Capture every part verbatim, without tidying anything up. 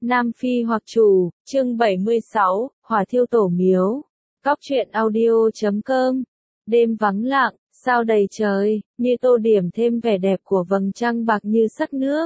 Nam Phi hoặc chủ, chương bảy mươi sáu, hỏa thiêu tổ miếu. Góc truyện audio chấm com. Đêm vắng lặng, sao đầy trời, như tô điểm thêm vẻ đẹp của vầng trăng bạc như sắc nước.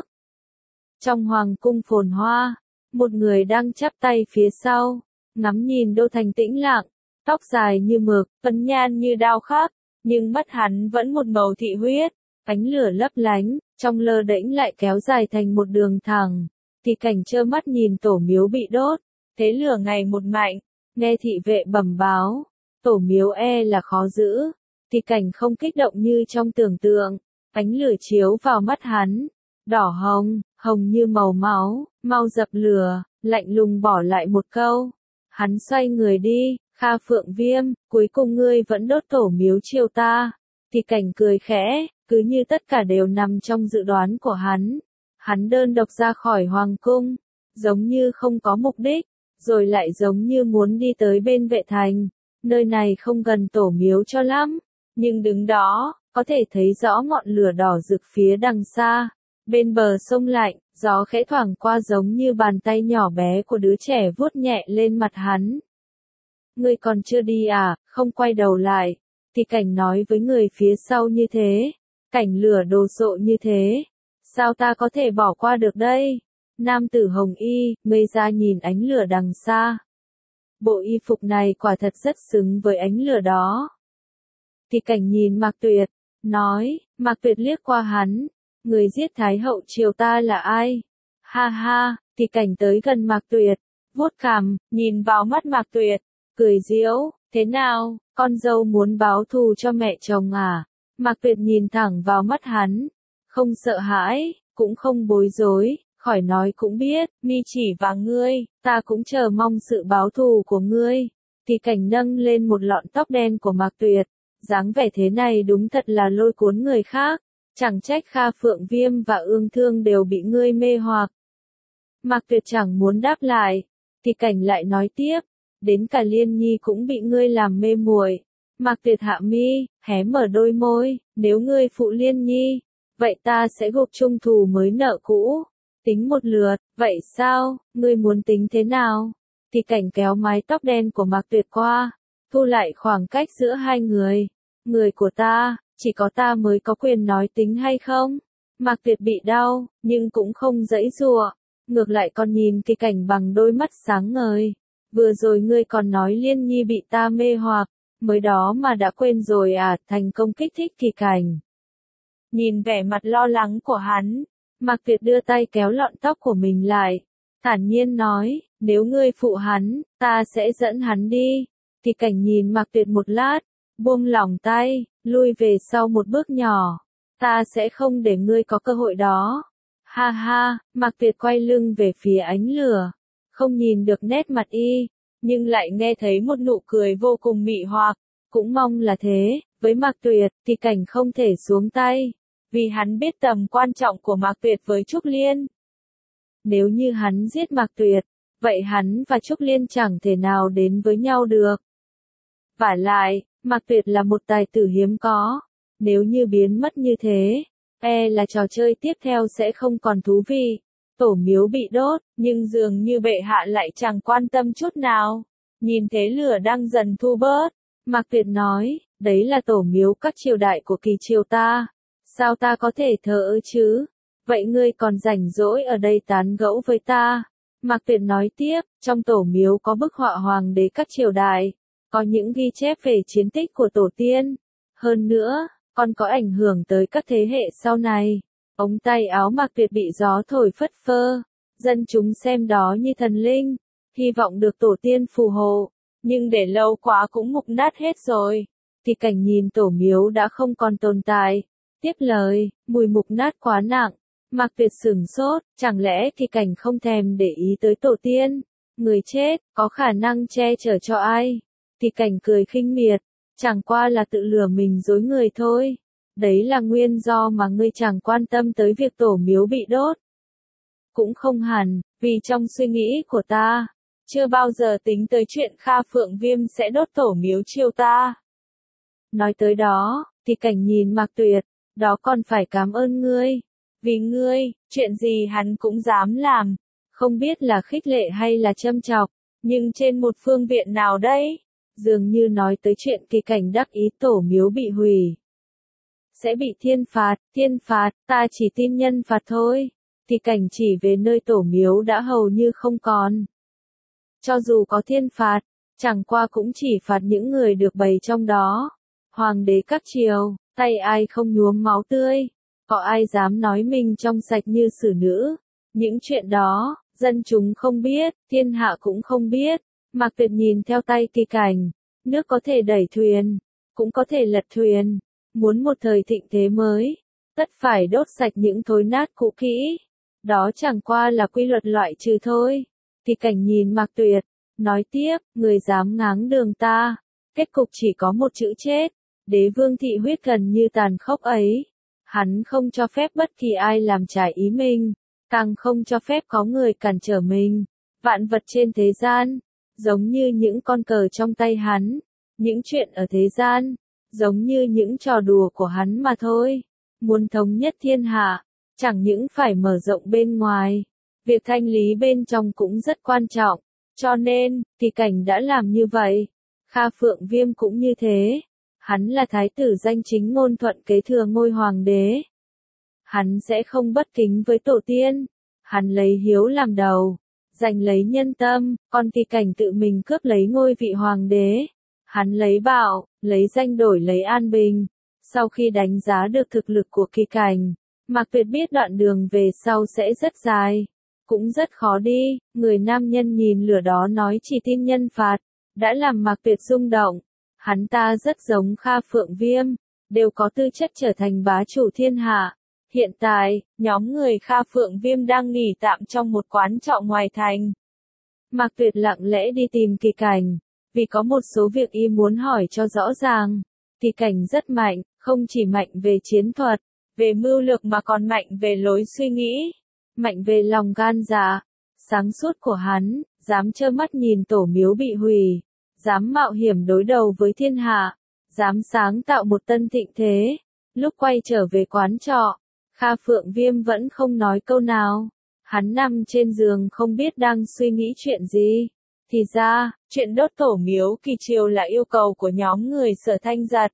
Trong hoàng cung phồn hoa, một người đang chắp tay phía sau, ngắm nhìn đô thành tĩnh lặng, tóc dài như mực, phấn nhan như đao khắc, nhưng mắt hắn vẫn một màu thị huyết, ánh lửa lấp lánh, trong lơ đễnh lại kéo dài thành một đường thẳng. Thì cảnh trơ mắt nhìn tổ miếu bị đốt, thế lửa ngày một mạnh, nghe thị vệ bẩm báo, tổ miếu e là khó giữ. Thì cảnh không kích động như trong tưởng tượng, ánh lửa chiếu vào mắt hắn, đỏ hồng, hồng như màu máu, mau dập lửa, lạnh lùng bỏ lại một câu. Hắn xoay người đi, Kha Phượng Viêm, cuối cùng ngươi vẫn đốt tổ miếu chiêu ta. Thì cảnh cười khẽ, cứ như tất cả đều nằm trong dự đoán của hắn. Hắn đơn độc ra khỏi hoàng cung, giống như không có mục đích, rồi lại giống như muốn đi tới bên vệ thành. Nơi này không gần tổ miếu cho lắm, nhưng đứng đó, có thể thấy rõ ngọn lửa đỏ rực phía đằng xa. Bên bờ sông lạnh, gió khẽ thoảng qua giống như bàn tay nhỏ bé của đứa trẻ vuốt nhẹ lên mặt hắn. Ngươi còn chưa đi à, không quay đầu lại. Thì cảnh nói với người phía sau như thế, cảnh lửa đồ sộ như thế. Sao ta có thể bỏ qua được đây? Nam tử hồng y, ngây ra nhìn ánh lửa đằng xa. Bộ y phục này quả thật rất xứng với ánh lửa đó. Thì cảnh nhìn Mạc Tuyệt, nói, Mạc Tuyệt liếc qua hắn, người giết Thái hậu triều ta là ai? Ha ha, thì cảnh tới gần Mạc Tuyệt, vuốt cằm, nhìn vào mắt Mạc Tuyệt, cười giễu, thế nào, con dâu muốn báo thù cho mẹ chồng à? Mạc Tuyệt nhìn thẳng vào mắt hắn. Không sợ hãi, cũng không bối rối, khỏi nói cũng biết, mi chỉ và ngươi, ta cũng chờ mong sự báo thù của ngươi. Thì cảnh nâng lên một lọn tóc đen của Mạc Tuyệt, dáng vẻ thế này đúng thật là lôi cuốn người khác, chẳng trách Kha Phượng Viêm và Ương Thương đều bị ngươi mê hoặc. Mạc Tuyệt chẳng muốn đáp lại, thì cảnh lại nói tiếp, đến cả Liên Nhi cũng bị ngươi làm mê muội. Mạc Tuyệt hạ mi, hé mở đôi môi, nếu ngươi phụ Liên Nhi, vậy ta sẽ gộp chung thù mới nợ cũ, tính một lượt, vậy sao, ngươi muốn tính thế nào? Thì cảnh kéo mái tóc đen của Mạc Tuyệt qua, thu lại khoảng cách giữa hai người. Người của ta, chỉ có ta mới có quyền nói tính hay không? Mạc Tuyệt bị đau, nhưng cũng không giãy giụa, ngược lại còn nhìn Kỳ Cảnh bằng đôi mắt sáng ngời. Vừa rồi ngươi còn nói Liên Nhi bị ta mê hoặc, mới đó mà đã quên rồi à? Thành công kích thích Kỳ Cảnh. Nhìn vẻ mặt lo lắng của hắn, Mạc Tuyệt đưa tay kéo lọn tóc của mình lại, thản nhiên nói, nếu ngươi phụ hắn, ta sẽ dẫn hắn đi. Thì cảnh nhìn Mạc Tuyệt một lát, buông lỏng tay, lui về sau một bước nhỏ, ta sẽ không để ngươi có cơ hội đó. Ha ha, Mạc Tuyệt quay lưng về phía ánh lửa, không nhìn được nét mặt y, nhưng lại nghe thấy một nụ cười vô cùng mị hoặc, cũng mong là thế. Với Mạc Tuyệt, thì cảnh không thể xuống tay, vì hắn biết tầm quan trọng của Mạc Tuyệt với Trúc Liên. Nếu như hắn giết Mạc Tuyệt, vậy hắn và Trúc Liên chẳng thể nào đến với nhau được. Vả lại, Mạc Tuyệt là một tài tử hiếm có, nếu như biến mất như thế, e là trò chơi tiếp theo sẽ không còn thú vị. Tổ miếu bị đốt, nhưng dường như bệ hạ lại chẳng quan tâm chút nào. Nhìn thế lửa đang dần thu bớt, Mạc Tuyệt nói, đấy là tổ miếu các triều đại của kỳ triều ta. Sao ta có thể thờ ơ chứ? Vậy ngươi còn rảnh rỗi ở đây tán gẫu với ta? Mạc Tuyệt nói tiếp, trong tổ miếu có bức họa hoàng đế các triều đại, có những ghi chép về chiến tích của tổ tiên. Hơn nữa, còn có ảnh hưởng tới các thế hệ sau này. Ống tay áo Mạc Tuyệt bị gió thổi phất phơ, dân chúng xem đó như thần linh, hy vọng được tổ tiên phù hộ, nhưng để lâu quá cũng mục nát hết rồi. Thì cảnh nhìn tổ miếu đã không còn tồn tại, tiếp lời, mùi mục nát quá nặng. Mạc Tuyệt sửng sốt, chẳng lẽ thì cảnh không thèm để ý tới tổ tiên? Người chết, có khả năng che chở cho ai? Thì cảnh cười khinh miệt, chẳng qua là tự lừa mình dối người thôi. Đấy là nguyên do mà ngươi chẳng quan tâm tới việc tổ miếu bị đốt. Cũng không hẳn, vì trong suy nghĩ của ta, chưa bao giờ tính tới chuyện Kha Phượng Viêm sẽ đốt tổ miếu triều ta. Nói tới đó, thì cảnh nhìn Mạc Tuyệt, đó còn phải cảm ơn ngươi. Vì ngươi, chuyện gì hắn cũng dám làm. Không biết là khích lệ hay là châm chọc, nhưng trên một phương diện nào đây? Dường như nói tới chuyện Kỳ Cảnh đắc ý tổ miếu bị hủy. Sẽ bị thiên phạt, thiên phạt, ta chỉ tin nhân phạt thôi. Kỳ Cảnh chỉ về nơi tổ miếu đã hầu như không còn. Cho dù có thiên phạt, chẳng qua cũng chỉ phạt những người được bày trong đó. Hoàng đế các triều, tay ai không nhuốm máu tươi, có ai dám nói mình trong sạch như xử nữ. Những chuyện đó, dân chúng không biết, thiên hạ cũng không biết. Mạc Tuyệt nhìn theo tay Kỳ Cảnh, nước có thể đẩy thuyền, cũng có thể lật thuyền. Muốn một thời thịnh thế mới, tất phải đốt sạch những thối nát cũ kỹ. Đó chẳng qua là quy luật loại trừ thôi. Kỳ Cảnh nhìn Mạc Tuyệt, nói tiếp, người dám ngáng đường ta, kết cục chỉ có một chữ chết. Đế vương thị huyết gần như tàn khốc ấy. Hắn không cho phép bất kỳ ai làm trái ý mình, càng không cho phép có người cản trở mình. Vạn vật trên thế gian, giống như những con cờ trong tay hắn. Những chuyện ở thế gian, giống như những trò đùa của hắn mà thôi. Muốn thống nhất thiên hạ, chẳng những phải mở rộng bên ngoài, việc thanh lý bên trong cũng rất quan trọng. Cho nên, Kỳ Cảnh đã làm như vậy. Kha Phượng Viêm cũng như thế. Hắn là thái tử danh chính ngôn thuận kế thừa ngôi hoàng đế. Hắn sẽ không bất kính với tổ tiên. Hắn lấy hiếu làm đầu, giành lấy nhân tâm, còn Kỳ Cảnh tự mình cướp lấy ngôi vị hoàng đế. Hắn lấy bạo, lấy danh đổi lấy an bình. Sau khi đánh giá được thực lực của Kỳ Cảnh, Mạc Tuyệt biết đoạn đường về sau sẽ rất dài, cũng rất khó đi. Người nam nhân nhìn lửa đó nói chỉ tin nhân phạt, đã làm Mạc Tuyệt rung động. Hắn ta rất giống Kha Phượng Viêm, đều có tư chất trở thành bá chủ thiên hạ. Hiện tại, nhóm người Kha Phượng Viêm đang nghỉ tạm trong một quán trọ ngoài thành. Mạc Tuyệt lặng lẽ đi tìm Kỳ Cảnh, vì có một số việc y muốn hỏi cho rõ ràng. Kỳ Cảnh rất mạnh, không chỉ mạnh về chiến thuật, về mưu lược mà còn mạnh về lối suy nghĩ, mạnh về lòng gan dạ, sáng suốt của hắn, dám trơ mắt nhìn tổ miếu bị hủy, dám mạo hiểm đối đầu với thiên hạ, dám sáng tạo một tân thịnh thế. Lúc quay trở về quán trọ, Kha Phượng Viêm vẫn không nói câu nào. Hắn nằm trên giường không biết đang suy nghĩ chuyện gì. Thì ra, chuyện đốt tổ miếu Kỳ Triều là yêu cầu của nhóm người Sở Thanh Giật.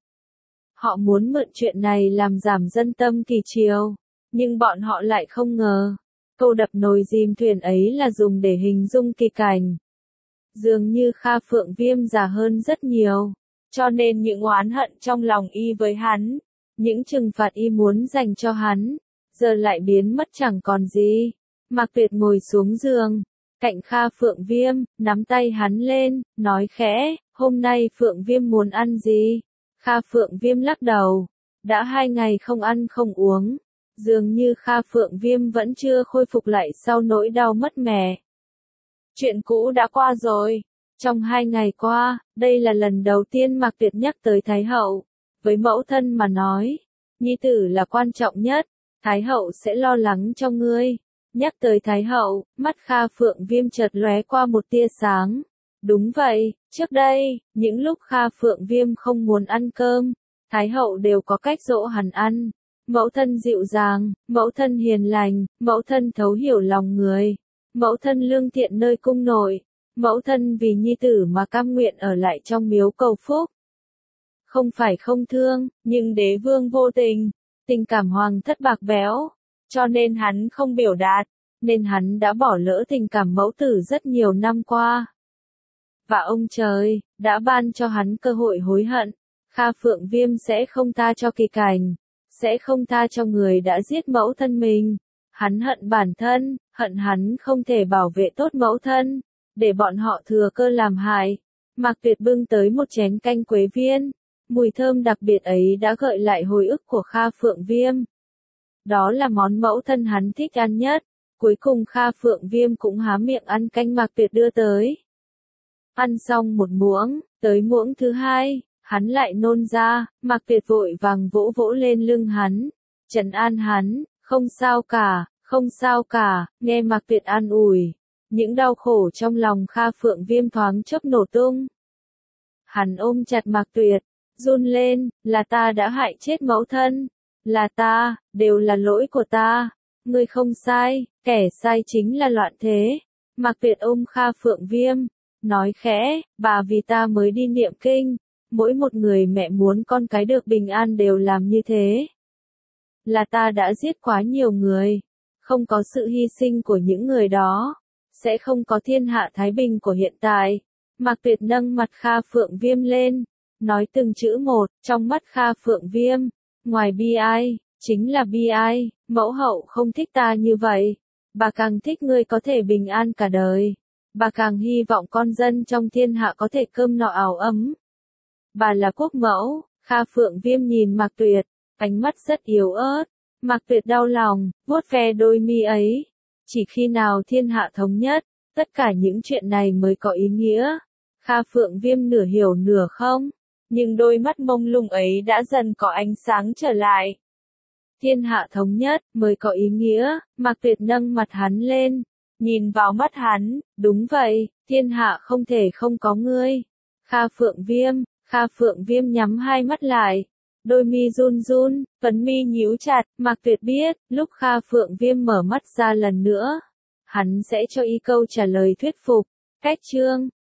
Họ muốn mượn chuyện này làm giảm dân tâm Kỳ Triều, nhưng bọn họ lại không ngờ, câu đập nồi dìm thuyền ấy là dùng để hình dung Kỳ Cảnh. Dường như Kha Phượng Viêm già hơn rất nhiều, cho nên những oán hận trong lòng y với hắn, những trừng phạt y muốn dành cho hắn, giờ lại biến mất chẳng còn gì. Mạc Tuyệt ngồi xuống giường, cạnh Kha Phượng Viêm, nắm tay hắn lên, nói khẽ, hôm nay Phượng Viêm muốn ăn gì? Kha Phượng Viêm lắc đầu, đã hai ngày không ăn không uống, dường như Kha Phượng Viêm vẫn chưa khôi phục lại sau nỗi đau mất mẹ. Chuyện cũ đã qua rồi. Trong hai ngày qua, đây là lần đầu tiên Mạc Tuyệt nhắc tới Thái Hậu. Với mẫu thân mà nói, nhi tử là quan trọng nhất, Thái Hậu sẽ lo lắng cho ngươi. Nhắc tới Thái Hậu, mắt Kha Phượng Viêm chợt lóe qua một tia sáng. Đúng vậy, trước đây, những lúc Kha Phượng Viêm không muốn ăn cơm, Thái Hậu đều có cách dỗ hắn ăn. Mẫu thân dịu dàng, mẫu thân hiền lành, mẫu thân thấu hiểu lòng người, mẫu thân lương thiện nơi cung nội, mẫu thân vì nhi tử mà cam nguyện ở lại trong miếu cầu phúc. Không phải không thương, nhưng đế vương vô tình, tình cảm hoàng thất bạc bẽo, cho nên hắn không biểu đạt, nên hắn đã bỏ lỡ tình cảm mẫu tử rất nhiều năm qua. Và ông trời, đã ban cho hắn cơ hội hối hận. Kha Phượng Viêm sẽ không tha cho Kỳ Cảnh, sẽ không tha cho người đã giết mẫu thân mình. Hắn hận bản thân, hận hắn không thể bảo vệ tốt mẫu thân, để bọn họ thừa cơ làm hại. Mạc Tuyệt bưng tới một chén canh quế viên, mùi thơm đặc biệt ấy đã gợi lại hồi ức của Kha Phượng Viêm. Đó là món mẫu thân hắn thích ăn nhất. Cuối cùng Kha Phượng Viêm cũng há miệng ăn canh Mạc Tuyệt đưa tới. Ăn xong một muỗng, tới muỗng thứ hai, hắn lại nôn ra. Mạc Tuyệt vội vàng vỗ vỗ lên lưng hắn, trấn an hắn, không sao cả, không sao cả. Nghe Mạc Tuyệt an ủi, những đau khổ trong lòng Kha Phượng Viêm thoáng chốc nổ tung. Hắn ôm chặt Mạc Tuyệt, run lên, là ta đã hại chết mẫu thân, là ta, đều là lỗi của ta. Ngươi không sai, kẻ sai chính là Loạn Thế. Mạc Tuyệt ôm Kha Phượng Viêm, nói khẽ, bà vì ta mới đi niệm kinh, mỗi một người mẹ muốn con cái được bình an đều làm như thế. Là ta đã giết quá nhiều người, không có sự hy sinh của những người đó, sẽ không có thiên hạ thái bình của hiện tại. Mạc Tuyệt nâng mặt Kha Phượng Viêm lên, nói từng chữ một, trong mắt Kha Phượng Viêm, ngoài bi ai, chính là bi ai, mẫu hậu không thích ta như vậy, bà càng thích ngươi có thể bình an cả đời, bà càng hy vọng con dân trong thiên hạ có thể cơm no áo ấm. Bà là quốc mẫu. Kha Phượng Viêm nhìn Mạc Tuyệt, ánh mắt rất yếu ớt. Mạc Tuyệt đau lòng, vuốt ve đôi mi ấy. Chỉ khi nào thiên hạ thống nhất, tất cả những chuyện này mới có ý nghĩa. Kha Phượng Viêm nửa hiểu nửa không, nhưng đôi mắt mông lung ấy đã dần có ánh sáng trở lại. Thiên hạ thống nhất mới có ý nghĩa. Mạc Tuyệt nâng mặt hắn lên, nhìn vào mắt hắn, đúng vậy, thiên hạ không thể không có ngươi. Kha Phượng Viêm, Kha Phượng Viêm nhắm hai mắt lại, đôi mi run run, phấn mi nhíu chặt. Mạc Tuyệt biết, lúc Kha Phượng Viêm mở mắt ra lần nữa, hắn sẽ cho y câu trả lời thuyết phục. Cách chương